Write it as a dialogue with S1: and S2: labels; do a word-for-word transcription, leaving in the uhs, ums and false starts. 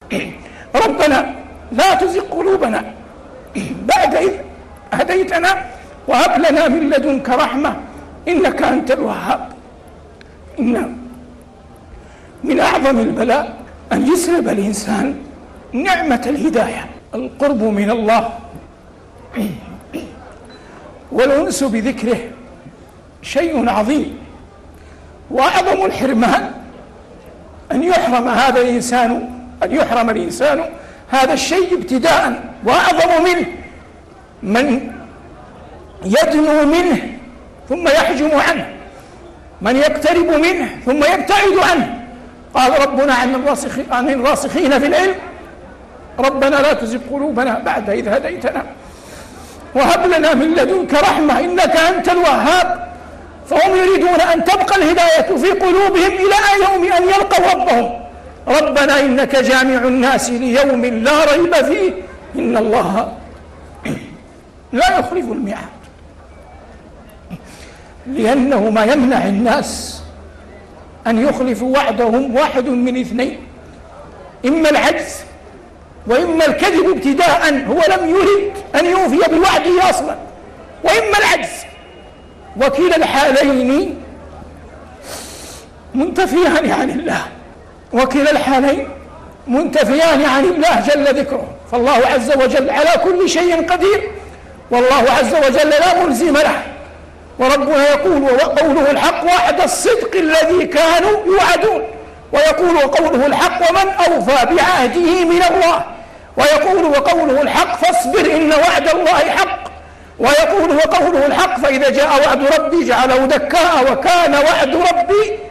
S1: ربنا لا تزغ قلوبنا بعد إذ هديتنا وهب لنا من لدنك رحمة إنك أنت الوهاب. إن من أعظم البلاء أن يسلب الإنسان نعمة الهداية. القرب من الله والأنس بذكره شيء عظيم، وأعظم الحرمان أن يحرم هذا الإنسان أن يحرم الإنسان هذا الشيء ابتداء، وأعظم منه من يدنو منه ثم يحجم عنه، من يقترب منه ثم يبتعد عنه. قال ربنا عن الراسخين في العلم: ربنا لا تزغ قلوبنا بعد إذ هديتنا وهب لنا من لدنك رحمة إنك أنت الوهاب. فهم يريدون أن تبقى الهداية في قلوبهم إلى يوم أن يلقوا ربهم. ربنا إنك جامع الناس ليوم لا ريب فيه إن الله لا يخلف الميعاد. لأنه ما يمنع الناس أن يخلفوا وعدهم واحد من اثنين: إما العجز وإما الكذب ابتداء، هو لم يرد أن يوفي بالوعد أصلا، وإما العجز، وكلا الحالين منتفيان عن الله وكلا الحالين منتفيان عن الله جل ذكره. فالله عز وجل على كل شيء قدير، والله عز وجل لا ملزم له. وربنا يقول: وقوله الحق وعد الصدق الذي كانوا يوعدون. ويقول: وقوله الحق ومن أوفى بعهده من الله. ويقول: وقوله الحق فاصبر إن وعد الله حق. ويقول: وقوله الحق فإذا جاء وعد ربي جعله دكاء وكان وعد ربي